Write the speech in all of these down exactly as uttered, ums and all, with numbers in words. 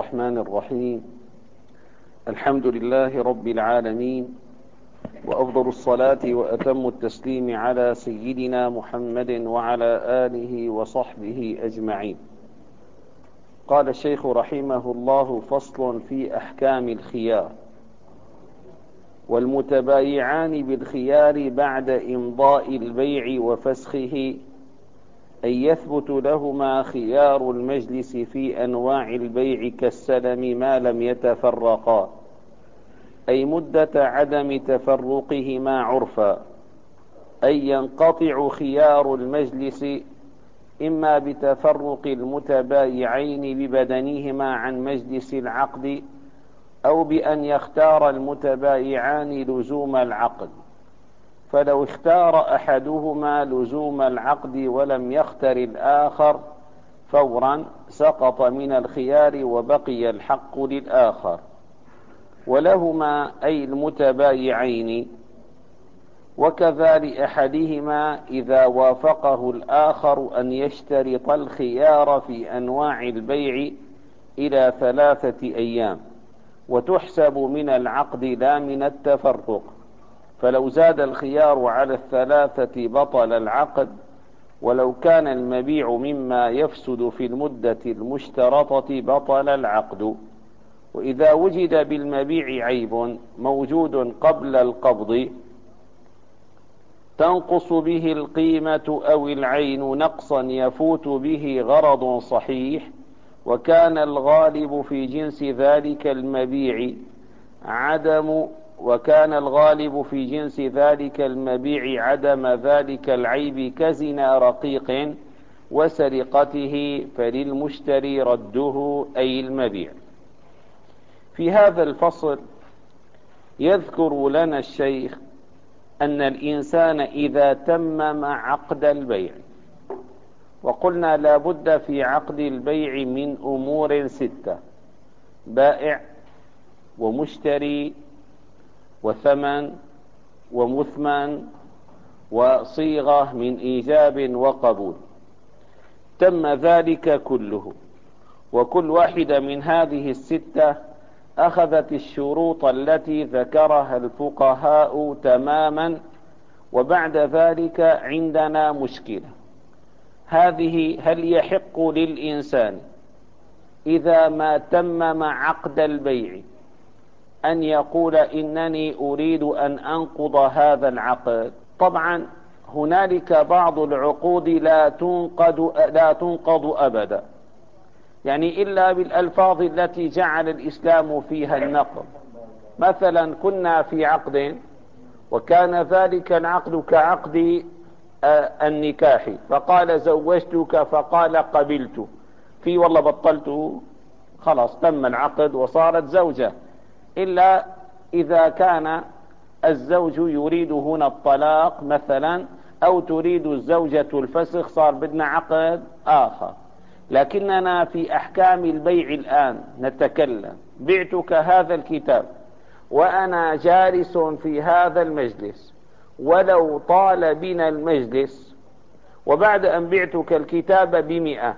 الرحمن الرحيم. الحمد لله رب العالمين، وأفضل الصلاة وأتم التسليم على سيدنا محمد وعلى آله وصحبه أجمعين. قال الشيخ رحمه الله: فصل في أحكام الخيار. والمتبايعان بالخيار بعد إمضاء البيع وفسخه أن يثبت لهما خيار المجلس في أنواع البيع كالسلم ما لم يتفرقا، أي مدة عدم تفرقهما عرفا، أي ينقطع خيار المجلس إما بتفرق المتبايعين ببدنهما عن مجلس العقد، أو بأن يختار المتبايعان لزوم العقد، فلو اختار أحدهما لزوم العقد ولم يختر الآخر فورا سقط من الخيار وبقي الحق للآخر. ولهما أي المتبايعين، وكذا لأحدهما إذا وافقه الآخر أن يشترط الخيار في أنواع البيع إلى ثلاثة أيام، وتحسب من العقد لا من التفرق، فلو زاد الخيار على الثلاثة بطل العقد، ولو كان المبيع مما يفسد في المدة المشترطة بطل العقد. وإذا وجد بالمبيع عيب موجود قبل القبض تنقص به القيمة أو العين نقصا يفوت به غرض صحيح، وكان الغالب في جنس ذلك المبيع عدم وكان الغالب في جنس ذلك المبيع عدم ذلك العيب كزنا رقيق وسرقته، فللمشتري رده أي المبيع. في هذا الفصل يذكر لنا الشيخ أن الإنسان إذا تمم عقد البيع، وقلنا لا بد في عقد البيع من أمور ستة: بائع ومشتري وثمن ومثمن وصيغة من إيجاب وقبول. تم ذلك كله، وكل واحدة من هذه الستة أخذت الشروط التي ذكرها الفقهاء تماما، وبعد ذلك عندنا مشكلة. هذه: هل يحق للإنسان إذا ما تمم عقد البيع أن يقول إنني أريد أن أنقض هذا العقد؟ طبعا هنالك بعض العقود لا تنقض لا تنقض أبدا، يعني إلا بالألفاظ التي جعل الإسلام فيها النقض. مثلا كنا في عقد وكان ذلك العقد كعقد النكاح، فقال زوجتك فقال قبلت، في والله بطلته، خلاص تم العقد وصارت زوجة، إلا إذا كان الزوج يريد هنا الطلاق مثلا، أو تريد الزوجة الفسخ، صار بدنا عقد آخر. لكننا في أحكام البيع الآن نتكلم: بعتك هذا الكتاب وأنا جالس في هذا المجلس، ولو طال بنا المجلس، وبعد أن بعتك الكتاب بمئة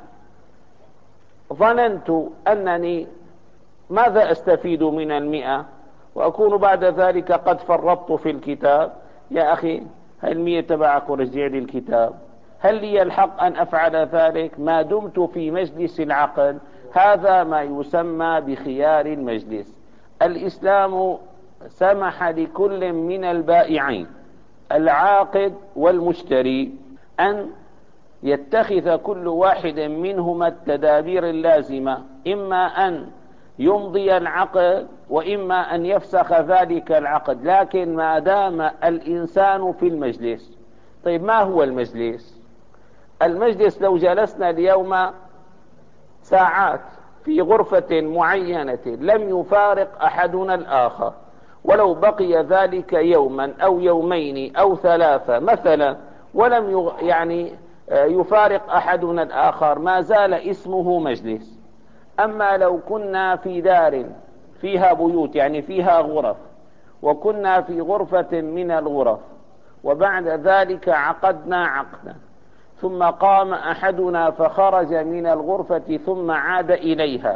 ظننت أنني ماذا أستفيد من المئة، وأكون بعد ذلك قد فرطت في الكتاب. يا أخي هاي المئة تبعك ورجع لي الكتاب، هل لي الحق أن أفعل ذلك ما دمت في مجلس العقد؟ هذا ما يسمى بخيار المجلس. الإسلام سمح لكل من البائعين العاقد والمشتري أن يتخذ كل واحد منهما التدابير اللازمة، إما أن يمضي العقد وإما أن يفسخ ذلك العقد، لكن ما دام الإنسان في المجلس. طيب ما هو المجلس؟ المجلس لو جلسنا اليوم ساعات في غرفة معينة لم يفارق أحدنا الآخر، ولو بقي ذلك يوما أو يومين أو ثلاثة مثلا ولم يعني يفارق أحدنا الآخر، ما زال اسمه مجلس. أما لو كنا في دار فيها بيوت، يعني فيها غرف، وكنا في غرفة من الغرف وبعد ذلك عقدنا عقدا، ثم قام أحدنا فخرج من الغرفة ثم عاد إليها،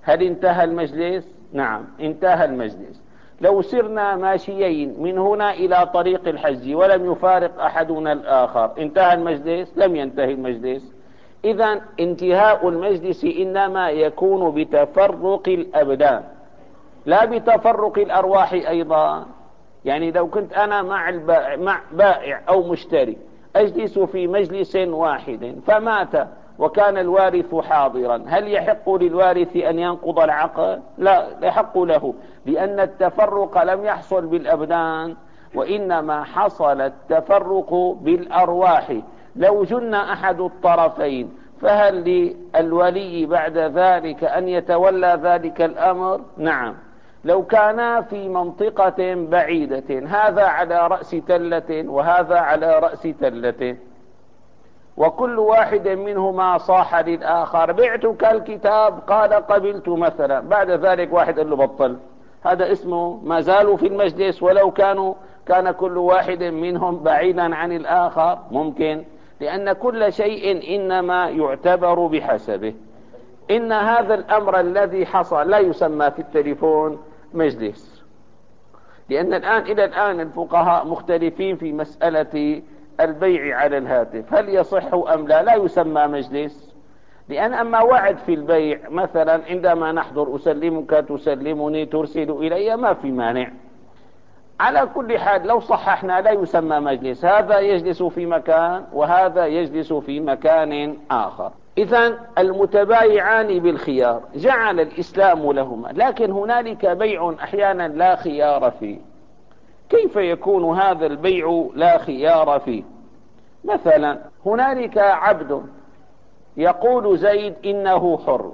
هل انتهى المجلس؟ نعم انتهى المجلس. لو سرنا ماشيين من هنا إلى طريق الحج ولم يفارق أحدنا الآخر، انتهى المجلس؟ لم ينتهي المجلس. إذن انتهاء المجلس إنما يكون بتفرق الأبدان لا بتفرق الأرواح أيضا. يعني لو كنت أنا مع, البائع مع بائع أو مشتري أجلس في مجلس واحد فمات وكان الوارث حاضرا، هل يحق للوارث أن ينقض العقد؟ لا يحق له، لأن التفرق لم يحصل بالأبدان وإنما حصل التفرق بالأرواح. لو جن أحد الطرفين فهل للولي بعد ذلك أن يتولى ذلك الأمر؟ نعم. لو كانا في منطقة بعيدة، هذا على رأس تلة وهذا على رأس تلة، وكل واحد منهما صاح للآخر بعتك الكتاب، قال قبلت مثلا، بعد ذلك واحد قال له بطل، هذا اسمه ما زالوا في المجلس ولو كانوا كان كل واحد منهم بعيدا عن الآخر؟ ممكن، لأن كل شيء إنما يعتبر بحسبه. إن هذا الأمر الذي حصل لا يسمى في التليفون مجلس، لأن الآن إلى الآن الفقهاء مختلفين في مسألة البيع على الهاتف، هل يصح أم لا؟ لا يسمى مجلس، لأن أما وعد في البيع مثلا عندما نحضر أسلمك تسلمني ترسل إلي ما في مانع. على كل حال لو صححنا لا يسمى مجلس، هذا يجلس في مكان وهذا يجلس في مكان آخر. إذن المتبايعان بالخيار جعل الإسلام لهما، لكن هنالك بيع أحيانا لا خيار فيه. كيف يكون هذا البيع لا خيار فيه؟ مثلا هنالك عبد يقول زيد إنه حر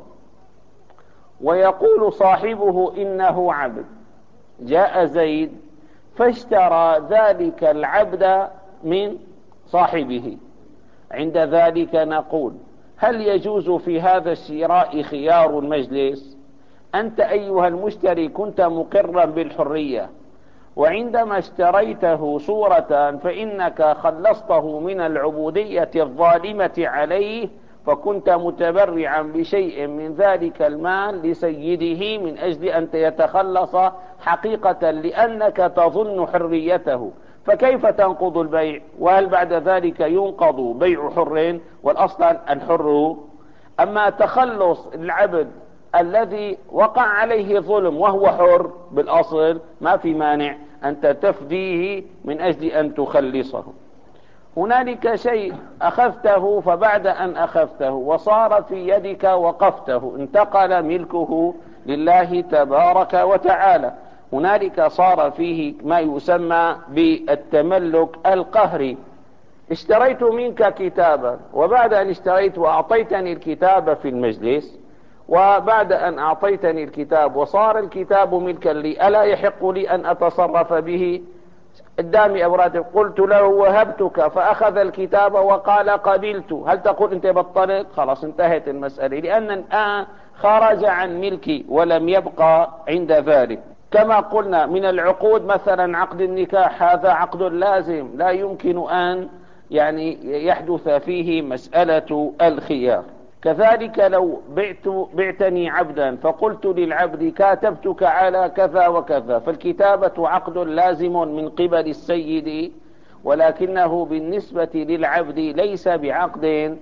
ويقول صاحبه إنه عبد، جاء زيد فاشترى ذلك العبد من صاحبه، عند ذلك نقول هل يجوز في هذا الشراء خيار المجلس؟ أنت أيها المشتري كنت مقرا بالحرية، وعندما اشتريته صورة فإنك خلصته من العبودية الظالمة عليه، فكنت متبرعا بشيء من ذلك المال لسيده من أجل أن يتخلص حقيقة لأنك تظن حريته، فكيف تنقض البيع؟ وهل بعد ذلك ينقض بيع حر؟ والأصل الحر. أما تخلص العبد الذي وقع عليه ظلم وهو حر بالأصل ما في مانع أنت تفديه من أجل أن تخلصه. هنالك شيء أخذته فبعد أن أخذته وصار في يدك وقفته انتقل ملكه لله تبارك وتعالى، هنالك صار فيه ما يسمى بالتملك القهري. اشتريت منك كتابا وبعد أن اشتريت وأعطيتني الكتاب في المجلس، وبعد أن أعطيتني الكتاب وصار الكتاب ملكا لي، ألا يحق لي أن أتصرف به؟ قدامي أوراد قلت له وهبتك فأخذ الكتاب وقال قبلت، هل تقول أنت بطلت؟ خلاص انتهت المسألة، لأن الآن خرج عن ملكي ولم يبقى عند ذلك. كما قلنا من العقود مثلا عقد النكاح، هذا عقد لازم لا يمكن أن يعني يحدث فيه مسألة الخيار. كذلك لو بعت بعتني عبدا فقلت للعبد كاتبتك على كذا وكذا، فالكتابة عقد لازم من قبل السيد، ولكنه بالنسبة للعبد ليس بعقد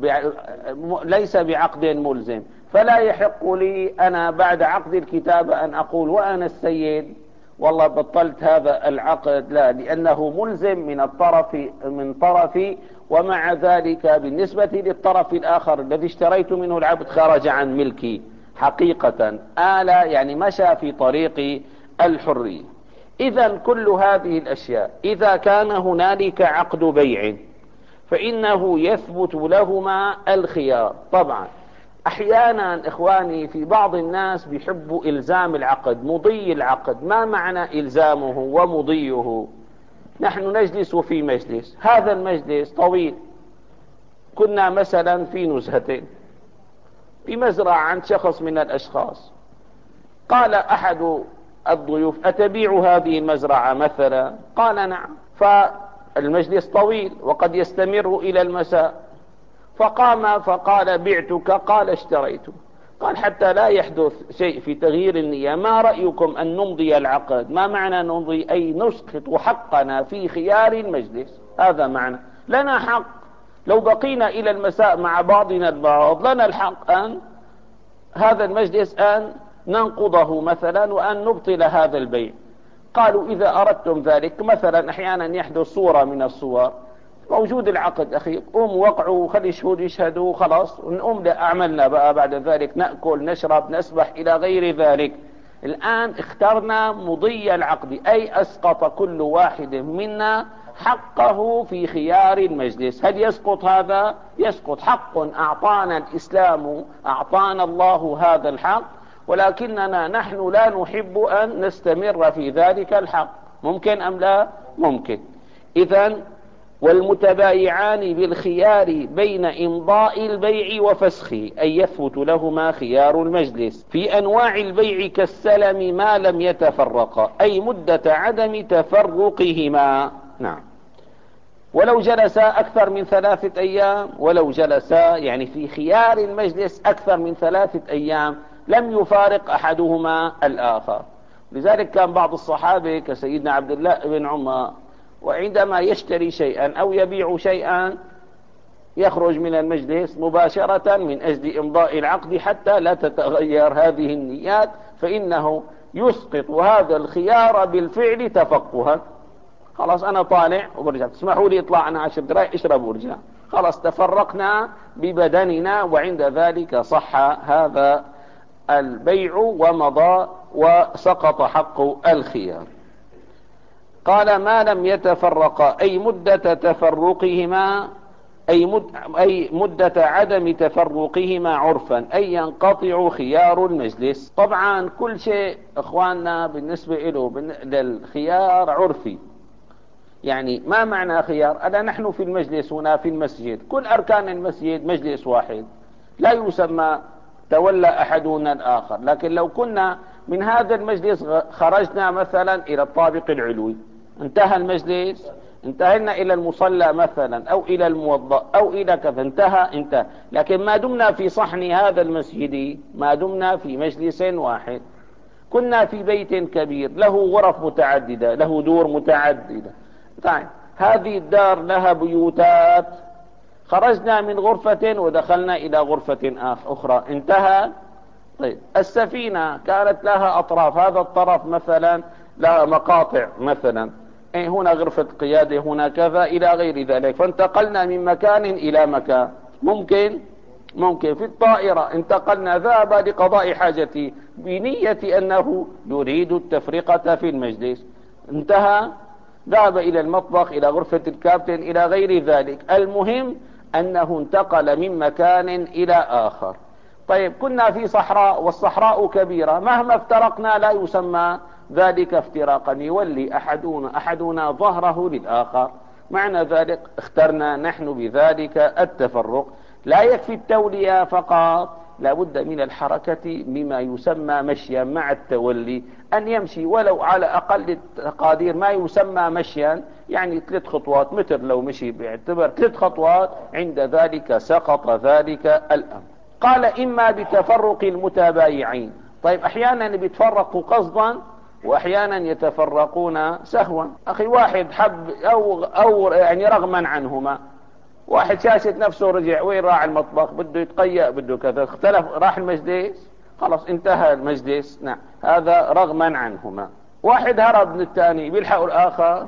ليس بعقد ملزم، فلا يحق لي أنا بعد عقد الكتابة أن أقول وأنا السيد والله بطلت هذا العقد، لا، لأنه ملزم من الطرف من طرفي، ومع ذلك بالنسبة للطرف الآخر الذي اشتريت منه العبد خرج عن ملكي حقيقة، آلا يعني مشى في طريق الحرية. إذا كل هذه الأشياء إذا كان هنالك عقد بيع فإنه يثبت لهما الخيار. طبعا أحيانا إخواني في بعض الناس بيحبوا إلزام العقد، مضي العقد. ما معنى إلزامه ومضيه؟ نحن نجلس في مجلس، هذا المجلس طويل، كنا مثلا في نزهة في مزرعة عند شخص من الأشخاص، قال أحد الضيوف أتبيع هذه المزرعة مثلا؟ قال نعم، فالمجلس طويل وقد يستمر إلى المساء، فقام فقال بعتك، قال اشتريت، قال حتى لا يحدث شيء في تغيير النية، ما رأيكم أن نمضي العقد؟ ما معنى نمضي؟ أي نسقط حقنا في خيار المجلس، هذا معنى. لنا حق لو بقينا إلى المساء مع بعضنا البعض، لنا الحق أن هذا المجلس أن ننقضه مثلا وأن نبطل هذا البيع. قالوا إذا أردتم ذلك، مثلا أحيانا يحدث صورة من الصور، موجود العقد أخي، قوم وقعوا وخلي الشهود يشهدوا خلاص، ونقوم لأعملنا بقى بعد ذلك، نأكل نشرب نسبح إلى غير ذلك. الآن اخترنا مضي العقد، أي أسقط كل واحد منا حقه في خيار المجلس. هل يسقط هذا؟ يسقط. حق أعطانا الإسلام، أعطانا الله هذا الحق، ولكننا نحن لا نحب أن نستمر في ذلك الحق. ممكن أم لا؟ ممكن. إذن والمتبايعان بالخيار بين إمضاء البيع وفسخه، أي يثبت لهما خيار المجلس في أنواع البيع كالسلم ما لم يتفرقا، أي مدة عدم تفرقهما. نعم. ولو جلس أكثر من ثلاثة أيام، ولو جلس يعني في خيار المجلس أكثر من ثلاثة أيام لم يفارق أحدهما الآخر. لذلك كان بعض الصحابة كسيدنا عبد الله بن عمر، وعندما يشتري شيئا أو يبيع شيئا يخرج من المجلس مباشرة من أجل إمضاء العقد حتى لا تتغير هذه النيات، فإنه يسقط هذا الخيار بالفعل تفقها. خلاص أنا طالع وبرجع، تسمحوا لي اطلع أنا عشر دقائق اشرب وارجع، خلاص تفرقنا ببدننا، وعند ذلك صح هذا البيع ومضى وسقط حق الخيار. قال ما لم يتفرقا، أي مدة تفرقهما، أي, مد أي مدة عدم تفرقهما عرفا، أي ينقطع خيار المجلس. طبعا كل شيء إخواننا بالنسبة له للخيار عرفي. يعني ما معنى خيار؟ ألا نحن في المجلس هنا في المسجد، كل أركان المسجد مجلس واحد، لا يسمى تولى أحدنا الآخر. لكن لو كنا من هذا المجلس خرجنا مثلا إلى الطابق العلوي، انتهى المجلس، انتهينا إلى المصلى مثلا أو إلى الموضع أو إلى كذا، انتهى انتهى. لكن ما دمنا في صحن هذا المسجد، ما دمنا في مجلس واحد، كنا في بيت كبير له غرف متعددة، له دور متعددة. طيب هذه الدار لها بيوتات، خرجنا من غرفة ودخلنا إلى غرفة أخرى، انتهى. طيب السفينة كانت لها أطراف، هذا الطرف مثلا لها مقاطع مثلا، إيه هنا غرفة قيادة، هنا كذا إلى غير ذلك، فانتقلنا من مكان إلى مكان. ممكن ممكن في الطائرة انتقلنا، ذهب لقضاء حاجتي بنية أنه يريد التفرقة في المجلس، انتهى، ذهب إلى المطبخ، إلى غرفة الكابتن، إلى غير ذلك. المهم أنه انتقل من مكان إلى آخر. طيب كنا في صحراء والصحراء كبيرة، مهما افترقنا لا يسمى ذلك افتراقا، يولي أحدنا, أحدنا ظهره للآخر، معنى ذلك اخترنا نحن بذلك التفرق. لا يكفي التولية فقط، لا بد من الحركة بما يسمى مشيا مع التولي، أن يمشي ولو على أقل التقادير ما يسمى مشيا، يعني ثلاث خطوات، مثل لو مشي باعتبر ثلاث خطوات، عند ذلك سقط ذلك الأمر. قال إما بتفرق المتبايعين. طيب أحيانا بيتفرقوا قصدا وأحيانا يتفرقون سهوا. أخي واحد حب أو, أو يعني رغما عنهما، واحد شاشت نفسه رجع، وين راح المطبخ، بده يتقيأ، بده كذا، اختلف، راح المجلس، خلاص انتهى المجلس. نعم هذا رغما عنهما. واحد هرب من الثاني، بيلحقوا الآخر،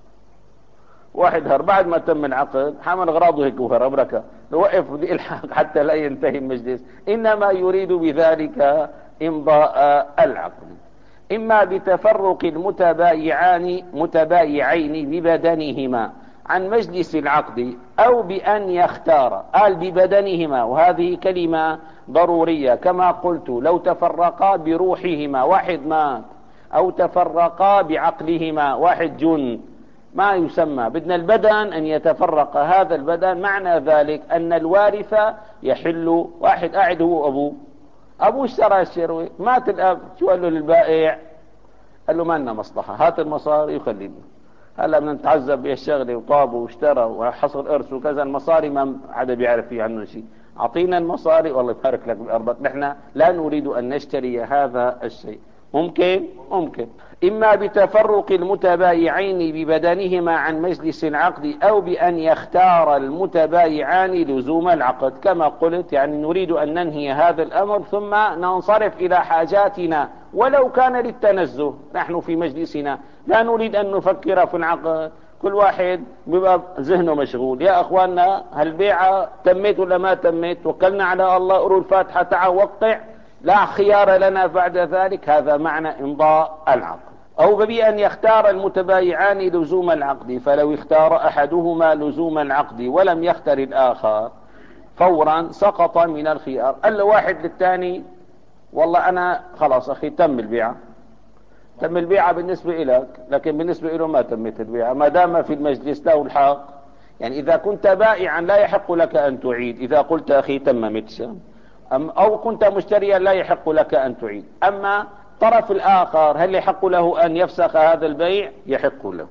واحد هرب بعد ما تم العقد، حمل اغراضه هيك وهرب، ركع وقف بده يلحق حتى لا ينتهي المجلس، انما يريد بذلك امضاء العقد. اما بتفرق المتبايعان متبايعين ببدنهما عن مجلس العقد، او بان يختار، قال ببدنهما، وهذه كلمة ضرورية كما قلت، لو تفرقا بروحهما، واحد مات، او تفرقا بعقلهما، واحد جن، ما يسمى. بدنا البدن أن يتفرق هذا البدن، معنى ذلك أن الوارث يحل. واحد قاعد هو أبوه، أبوه اشترى الشروي، مات الأب، شو قال له للبائع؟ قال له ما لنا مصلحة، هات المصاري وخلينا، هلا بدنا نتعذب بالشغله، وطاب واشترى وحصل إرث وكذا، المصاري ما حدا بيعرف فيه عنه شيء، أعطينا المصاري والله يبارك لك بأرضك، نحن لا نريد أن نشتري هذا الشيء. ممكن ممكن إما بتفرق المتبايعين ببدنهما عن مجلس العقد، أو بأن يختار المتبايعان لزوم العقد كما قلت، يعني نريد أن ننهي هذا الأمر ثم ننصرف إلى حاجاتنا ولو كان للتنزه. نحن في مجلسنا لا نريد أن نفكر في العقد، كل واحد بيبقى ذهنه مشغول. يا أخواننا هالبيعة تمت ولا ما تمت؟ توكلنا على الله، قروا الفاتحة، تعال وقع، لا خيار لنا بعد ذلك. هذا معنى إمضاء العقد. أو بأن يختار المتبايعان لزوم العقد، فلو اختار أحدهما لزوم العقد ولم يختر الآخر فورا سقط من الخيار. قال له واحد للثاني والله أنا خلاص أخي تم البيعة، تم البيعة بالنسبة لك، لكن بالنسبة له ما تمت البيعة ما دام في المجلس له الحق. يعني إذا كنت بائعا لا يحق لك أن تعيد، إذا قلت أخي تممت، أو كنت مشتريا لا يحق لك أن تعيد. أما الطرف الآخر هل يحق له أن يفسخ هذا البيع؟ يحق له.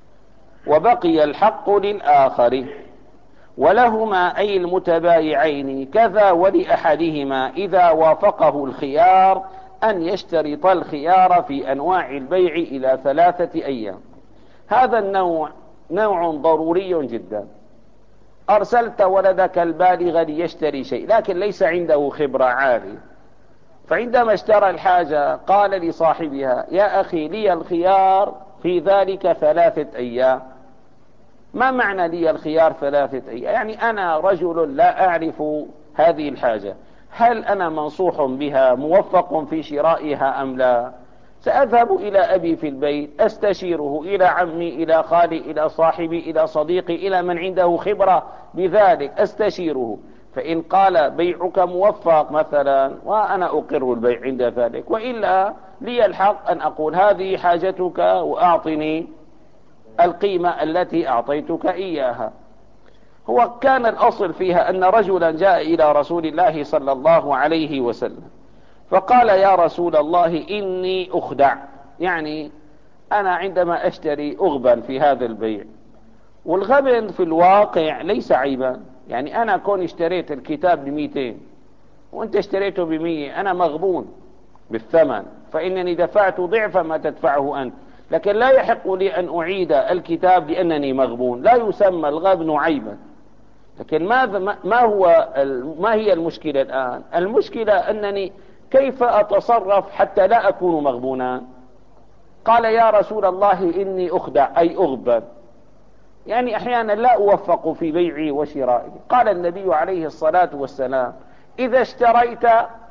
وبقي الحق للآخر. ولهما أي المتبايعين كذا ولأحدهما إذا وافقه الخيار أن يشترط الخيار في أنواع البيع إلى ثلاثة أيام. هذا النوع نوع ضروري جدا. أرسلت ولدك البالغ ليشتري شيء لكن ليس عنده خبرة عالية، فعندما اشترى الحاجة قال لصاحبها يا أخي لي الخيار في ذلك ثلاثة أيام. ما معنى لي الخيار ثلاثة أيام؟ يعني أنا رجل لا أعرف هذه الحاجة، هل أنا منصوح بها موفق في شرائها أم لا؟ سأذهب إلى أبي في البيت أستشيره، إلى عمي، إلى خالي، إلى صاحبي، إلى صديقي، إلى من عنده خبرة بذلك أستشيره. فإن قال بيعك موفق مثلا وأنا أقر البيع عند ذلك، وإلا لي الحق أن أقول هذه حاجتك وأعطني القيمة التي أعطيتك إياها. هو كان الأصل فيها أن رجلا جاء إلى رسول الله صلى الله عليه وسلم فقال يا رسول الله إني أخدع، يعني أنا عندما أشتري أغبن في هذا البيع. والغبن في الواقع ليس عيبا، يعني أنا كون اشتريت الكتاب بمئتين وأنت اشتريته بمية أنا مغبون بالثمن، فإنني دفعت ضعف ما تدفعه أنت، لكن لا يحق لي أن أعيد الكتاب لأنني مغبون. لا يسمى الغبن عيبا. لكن ماذا ما هو ما هي المشكلة الآن؟ المشكلة أنني كيف أتصرف حتى لا أكون مغبونا؟ قال يا رسول الله إني أخدع أي أغبن، يعني أحيانا لا أوفق في بيعي وشرائي. قال النبي عليه الصلاة والسلام إذا اشتريت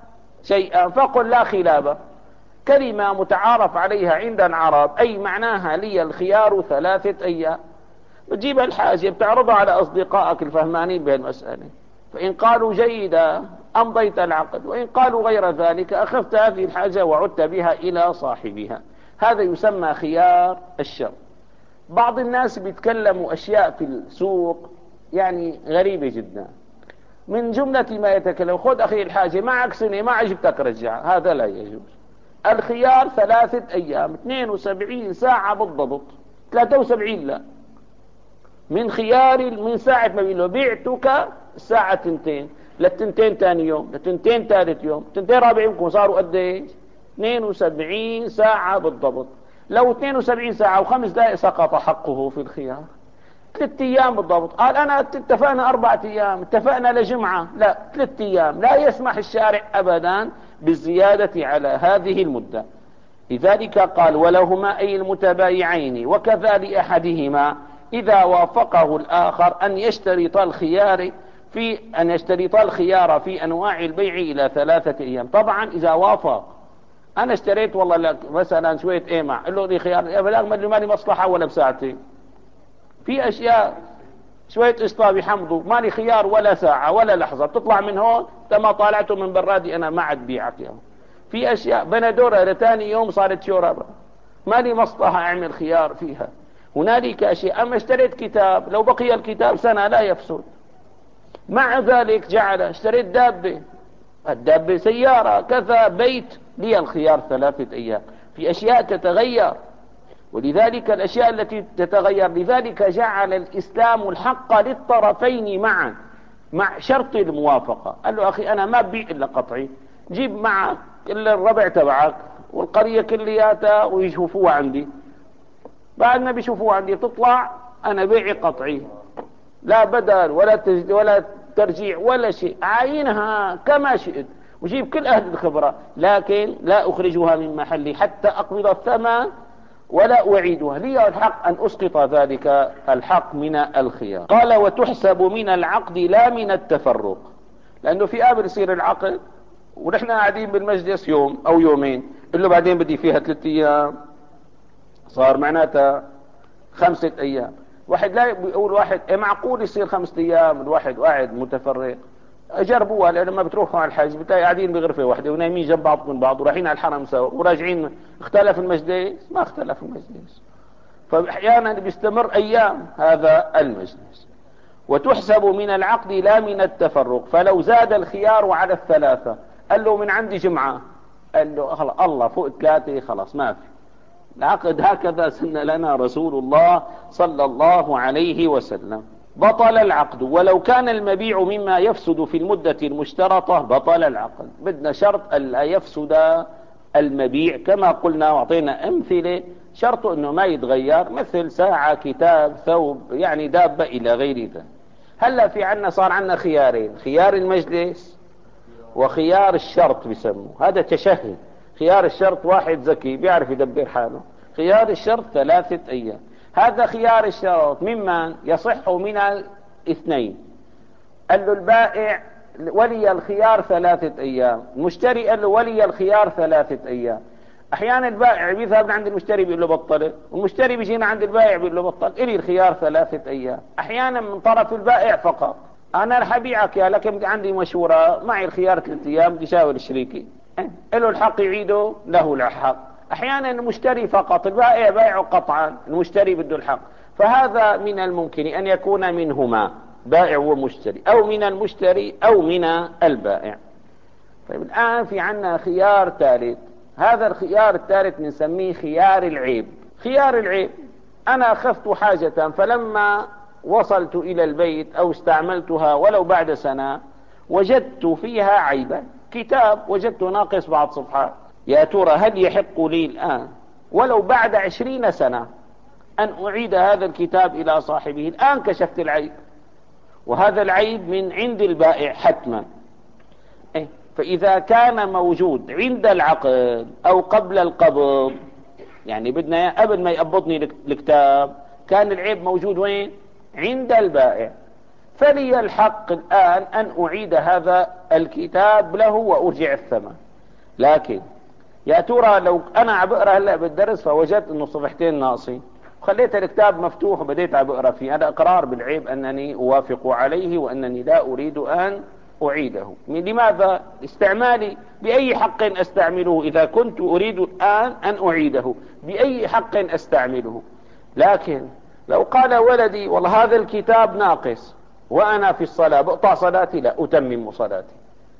شيئا فقل لا خلابة، كلمة متعارف عليها عند العرب، أي معناها لي الخيار ثلاثة أيام. بتجيب الحاجة بتعرضها على أصدقائك الفهمانين بهالمسألة، فإن قالوا جيدة أمضيت العقد، وإن قالوا غير ذلك أخذت هذه الحاجة وعدت بها إلى صاحبها. هذا يسمى خيار الشر. بعض الناس بيتكلموا أشياء في السوق يعني غريبة جدا. من جملة ما يتكلم خذ أخي الحاجة معك سنة ما عجبتك رجع، هذا لا يجوز. الخيار ثلاثة أيام، اثنين وسبعين ساعة بالضبط، ثلاثة وسبعين لا، من خيار من ساعة ما بيقول له بعتك الساعة تنتين للتنتين تاني يوم للتنتين ثالث يوم تنتين رابع يوم، صاروا قد ايش؟ اثنين وسبعين ساعة بالضبط. لو اثنين وسبعين ساعة وخمس دقائق سقط حقه في الخيار. ثلاث ايام بالضبط. قال انا اتفقنا اربعة ايام، اتفقنا لجمعة، لا ثلاث ايام. لا يسمح الشارع ابدا بالزيادة على هذه المدة. لذلك قال ولهما أي المتبايعين وكذا لأحدهما إذا وافقه الآخر أن يشترط الخيار في أن يشترط الخيار في أنواع البيع إلى ثلاثة أيام. طبعا إذا وافق، أنا اشتريت والله لك مثلا شوية إيمع، قل له لي خيار يا بلاغ ما لي مصلحة ولا بساعتين. في أشياء شوية إسطى بحمضه ما لي خيار ولا ساعة ولا لحظة، بتطلع من هون كما طالعته من برادي أنا ما عاد بيعك يوم. في أشياء بندورة لتاني يوم صارت شوربة ما لي مصلحة أعمل خيار فيها. هنالك أشياء. أما اشتريت كتاب لو بقي الكتاب سنة لا يفسد، مع ذلك جعل اشتريت دابة، الدابة سيارة كذا بيت، لي الخيار ثلاثة أيام. في أشياء تتغير، ولذلك الأشياء التي تتغير لذلك جعل الإسلام الحق للطرفين معا. مع شرط الموافقة. قال له أخي أنا ما ببيع إلا قطعي، جيب معك إلا الربع تبعك والقرية كلياتها ويشوفوها عندي، بعد ما بيشوفوها عندي تطلع أنا بيعي قطعي، لا بدل ولا تجد ولا ترجيع ولا شيء، عاينها كما شئت وجيب كل أهل الخبرة، لكن لا أخرجها من محلي حتى أقبض الثمن ولا أعيدها، لي الحق أن أسقط ذلك الحق من الخيار. قال وتحسب من العقد لا من التفرق، لأنه في قابل يصير العقد ونحن قاعدين بالمجلس يوم أو يومين، قل له بعدين بدي فيها ثلاثة أيام، صار معناتها خمسة أيام. واحد لا يقول واحد إيه معقول يصير خمسة أيام الواحد قاعد متفرق؟ جربوها، لأن لما بتروحوا على الحج بتلاقي قاعدين بغرفة واحدة ونايمين جنب بعض من بعض ورايحين على الحرم سوا وراجعين، اختلف المجلس؟ ما اختلف المجلس، فأحيانا بيستمر أيام هذا المجلس. وتحسب من العقد لا من التفرق، فلو زاد الخيار على الثلاثة، قال له من عندي جمعة، قال له خلاص الله فوق ثلاثة خلاص ما في العقد، هكذا سن لنا رسول الله صلى الله عليه وسلم، بطل العقد. ولو كان المبيع مما يفسد في المدة المشترطة بطل العقد. بدنا شرط ألا يفسد المبيع كما قلنا واعطينا أمثلة، شرط أنه ما يتغير، مثل ساعة، كتاب، ثوب، يعني دابة إلى غير ذلك. هلا في عنا صار عنا خيارين، خيار المجلس وخيار الشرط بيسموه، هذا تشهي. خيار الشرط واحد ذكي بيعرف يدبر حاله، خيار الشرط ثلاثة أيام. هذا خيار الشرط ممن يصح من الاثنين، قال له البائع ولي الخيار ثلاثة أيام، المشتري قال له ولي الخيار ثلاثة أيام. أحيانا البائع بيذهب عند المشتري بيقول له بطل، والمشتري بيجينا عند البائع بيقول له بطل، إلي الخيار ثلاثة أيام. أحيانا من طرف البائع فقط، أنا رح أبيعك يا لكن عندي مشورة، معي الخيار ثلاثة أيام بدي شاور شريكي، له الحق يعيده، له الحق. أحيانا المشتري فقط، البائع بايعه قطعا، المشتري بده الحق. فهذا من الممكن أن يكون منهما بائع ومشتري، أو من المشتري أو من البائع. طيب الآن في عنا خيار ثالث، هذا الخيار الثالث نسميه خيار العيب. خيار العيب، أنا أخذت حاجة فلما وصلت إلى البيت أو استعملتها ولو بعد سنة وجدت فيها عيبا، كتاب وجدته ناقص بعض صفحات، يا ترى هل يحق لي الآن ولو بعد عشرين سنة أن أعيد هذا الكتاب إلى صاحبه؟ الآن كشفت العيب، وهذا العيب من عند البائع حتما. إيه؟ فإذا كان موجود عند العقد أو قبل القبض، يعني بدنا قبل ما يقبضني الكتاب كان العيب موجود وين؟ عند البائع، فلي الحق الآن أن أعيد هذا الكتاب له وأرجع الثمن. لكن يا ترى لو أنا عم بقرأ هلأ بالدرس فوجدت أنه صفحتين ناقصين وخليت الكتاب مفتوح وبديت عم بقرأ فيه، هذا إقرار بالعيب أنني أوافق عليه وأنني لا أريد أن أعيده. لماذا؟ استعمالي بأي حق أستعمله؟ إذا كنت أريد الآن أن أعيده بأي حق أستعمله؟ لكن لو قال ولدي والله هذا الكتاب ناقص وأنا في الصلاة بقطع صلاتي؟ لا، أتمم صلاتي،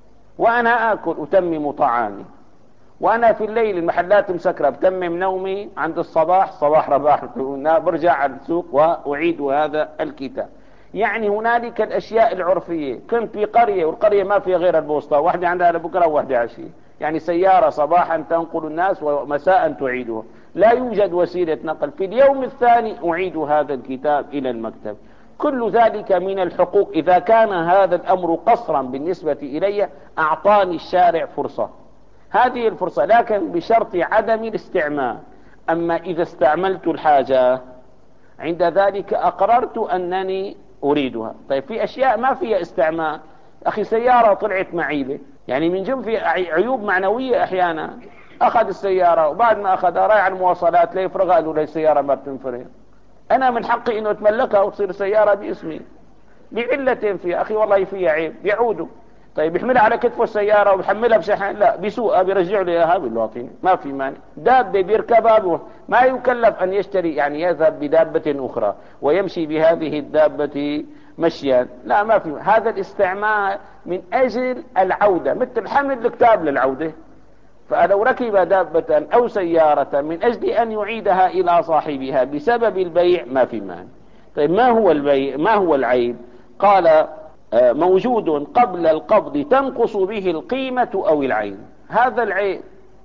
وأنا آكل أتمم طعامي، وأنا في الليل المحلات مسكرة بتمم نومي، عند الصباح صباح رباح برجع على السوق وأعيد هذا الكتاب. يعني هنالك الأشياء العرفية. كنت في قرية والقرية ما فيها غير البوسطة، واحدة عندها بكرة وواحدة عشية، يعني سيارة صباحا تنقل الناس ومساء تعيدها، لا يوجد وسيلة نقل. في اليوم الثاني أعيد هذا الكتاب إلى المكتب. كل ذلك من الحقوق. إذا كان هذا الأمر قصرا بالنسبة إلي أعطاني الشارع فرصة، هذه الفرصة، لكن بشرط عدم الاستعمال. أما إذا استعملت الحاجة عند ذلك أقررت أنني أريدها. طيب في أشياء ما فيها استعمال، أخي سيارة طلعت معيبة، يعني من جنب في عيوب معنوية. أحيانا أخذ السيارة وبعد ما أخذها رايح على المواصلات ليفرغها، قالوا لي السيارة ما بتنفرغ، أنا من حقي إنه أتملكها وتصير سيارة باسمي لعلة فيها. أخي والله فيها عيب، يعودوا. طيب يحملها على كتفه السيارة وبحملها بشحن؟ لا، بيسوقها بيرجعوا لي اياها بالواطين، ما في مانع. دابة بيركبها، ما يكلف ان يشتري، يعني يذهب بدابة اخرى ويمشي بهذه الدابة مشيا، لا ما في. هذا الاستعمال من اجل العودة، مثل حمل الكتاب للعودة. فلو ركب دابة او سيارة من اجل ان يعيدها الى صاحبها بسبب البيع ما في مانع. طيب ما هو البيع؟ ما هو العيب؟ قال موجود قبل القبض تنقص به القيمة أو العين. هذا العين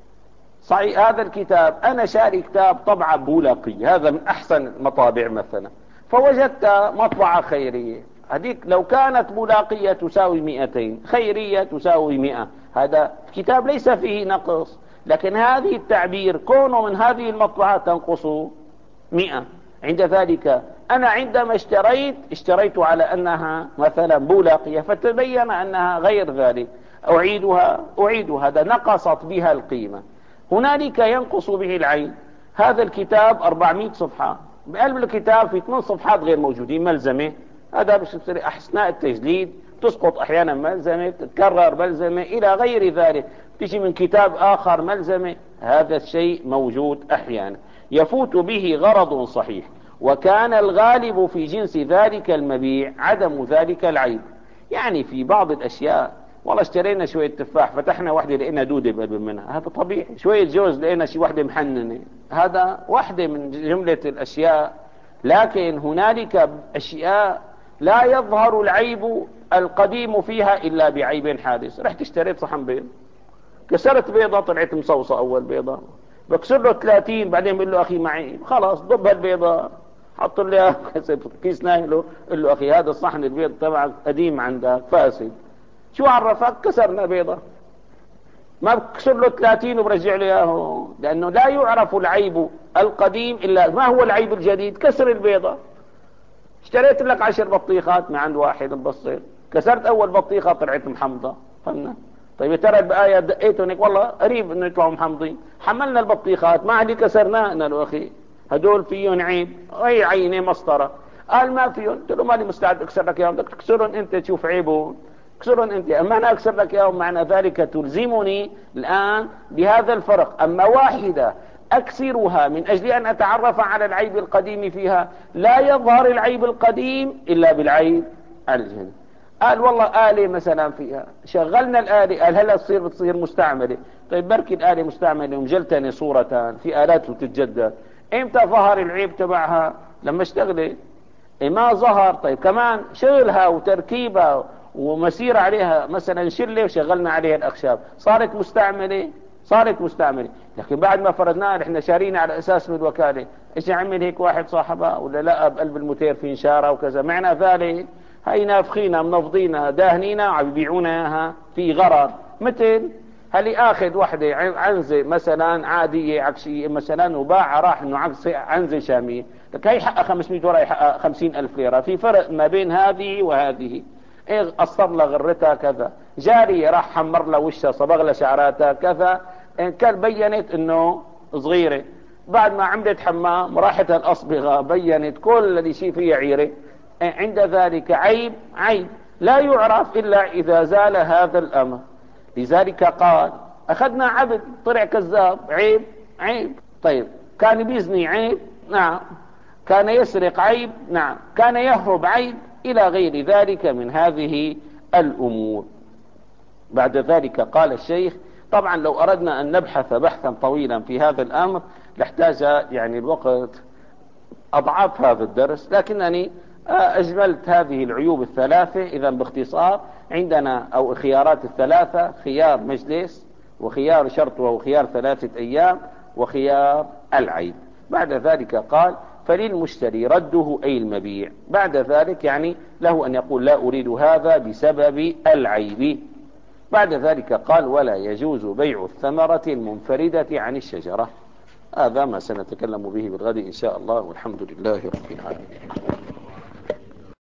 صحيح، هذا الكتاب أنا شاري كتاب طبعة بولاقي، هذا من أحسن المطابع مثلا، فوجدت مطبعة خيرية، هذيك لو كانت بولاقية تساوي مئتين، خيرية تساوي مئة، هذا الكتاب ليس فيه نقص، لكن هذه التعبير كونه من هذه المطبعة تنقص مئة. عند ذلك أنا عندما اشتريت اشتريت على أنها مثلا بولاقية، فتبين أنها غير ذلك، أعيدها أعيدها هذا نقصت بها القيمة. هنالك ينقص به العين. هذا الكتاب أربعمائة صفحة، بقلب الكتاب في ثمان صفحات غير موجودين ملزمة، هذا مش أثناء التجديد تسقط أحيانا ملزمة، تتكرر ملزمة إلى غير ذلك، تجي من كتاب آخر ملزمة. هذا الشيء موجود أحيانا يفوت به غرض صحيح، وكان الغالب في جنس ذلك المبيع عدم ذلك العيب. يعني في بعض الأشياء والله اشترينا شوية تفاح، فتحنا واحدة لقينا دودة بقلب منها، هذا طبيعي. شوية جوز لقينا شي واحدة محننة، هذا واحدة من جملة الأشياء. لكن هنالك أشياء لا يظهر العيب القديم فيها إلا بعيب حادث. رحت اشتريت صحن بيض، كسرت بيضة طلعت مصوصة، أول بيضة بكسر له ثلاثين، بعدين بقول له أخي معي خلاص ضب هالبيضة، حط له كيس نايله، قل له أخي هذا الصحن البيض تبعك قديم عندك فاسد. شو عرفك؟ كسرنا بيضة، ما بكسر له ثلاثين وبرجع له اياه، لأنه لا يعرف العيب القديم إلا ما هو العيب الجديد، كسر البيضة. اشتريت لك عشر بطيخات من عند واحد مبسط، كسرت أول بطيخة طلعت محمضة، فهمنا؟ طيب يا ترى البقايا دقيتهم هيك والله قريب انه يطلعوا محمضين، حملنا البطيخات ما عاد كسرناه، قلنا له أخي هدول فيهم عيب، أي عينة مسطرة، قال ما فيهم، قلت له ماني مستعد أكسر لك إياهم، بدك تكسرهم أنت تشوف عيبهم، اكسرهم انت، اما انا اكسر لك اياهم معنى ذلك تلزمني الان بهذا الفرق. اما واحدة اكسرها من اجل ان اتعرف على العيب القديم فيها، لا يظهر العيب القديم الا بالعيب الجديد. قال والله آلة مثلا فيها، شغلنا الآلة، قال هلا تصير بتصير مستعملة. طيب بركي الآلة مستعملة ومجلتني صورة، في آلات بتتجدد، امتى ظهر العيب تبعها؟ لما اشتغلت. ما ظهر، طيب كمان شغلها وتركيبها ومسير عليها مثلا شلة وشغلنا عليها الأخشاب، صارت مستعملة، صارت مستعملة. لكن بعد ما فرضناها احنا شارينا على أساس من الوكالة، ايش عمل هيك واحد صاحبها ولا لا بقلب الموتير في انشارة وكذا، معنى ذلك هاي نافخينها منفضينها داهنينها وعم يبيعونها في غرر. مثل هلي اخذ وحدة عنزة مثلا عادية عكسية مثلا وباعها، راح انه عنزة شامية، لك هي حقها خمسمائة ورا حقها خمسين ألف ليرة، في فرق ما بين هذه وهذه. ايه قصر لها غرتها كذا، جارية راح حمر لها وشها صبغ لها شعراتها كذا، إن كان بينت انه صغيرة، بعد ما عملت حمام راحت الأصبغة بينت كل اللي شيء فيها عيرة. عند ذلك عيب، عيب لا يعرف إلا إذا زال هذا الأمر. لذلك قال أخذنا عبد طلع كذاب، عيب، عيب. طيب كان بيزني، عيب، نعم. كان يسرق، عيب، نعم. كان يهرب، عيب، إلى غير ذلك من هذه الأمور. بعد ذلك قال الشيخ، طبعا لو أردنا أن نبحث بحثا طويلا في هذا الأمر لاحتاج يعني الوقت أضعاف هذا الدرس، لكنني أجملت هذه العيوب الثلاثة. إذا باختصار عندنا أو خيارات الثلاثة: خيار مجلس، وخيار شرط وهو خيار ثلاثة أيام، وخيار العيب. بعد ذلك قال فللمشتري رده أي المبيع. بعد ذلك يعني له أن يقول لا أريد هذا بسبب العيب. بعد ذلك قال ولا يجوز بيع الثمرة المنفردة عن الشجرة. هذا ما سنتكلم به بالغد إن شاء الله، والحمد لله رب العالمين.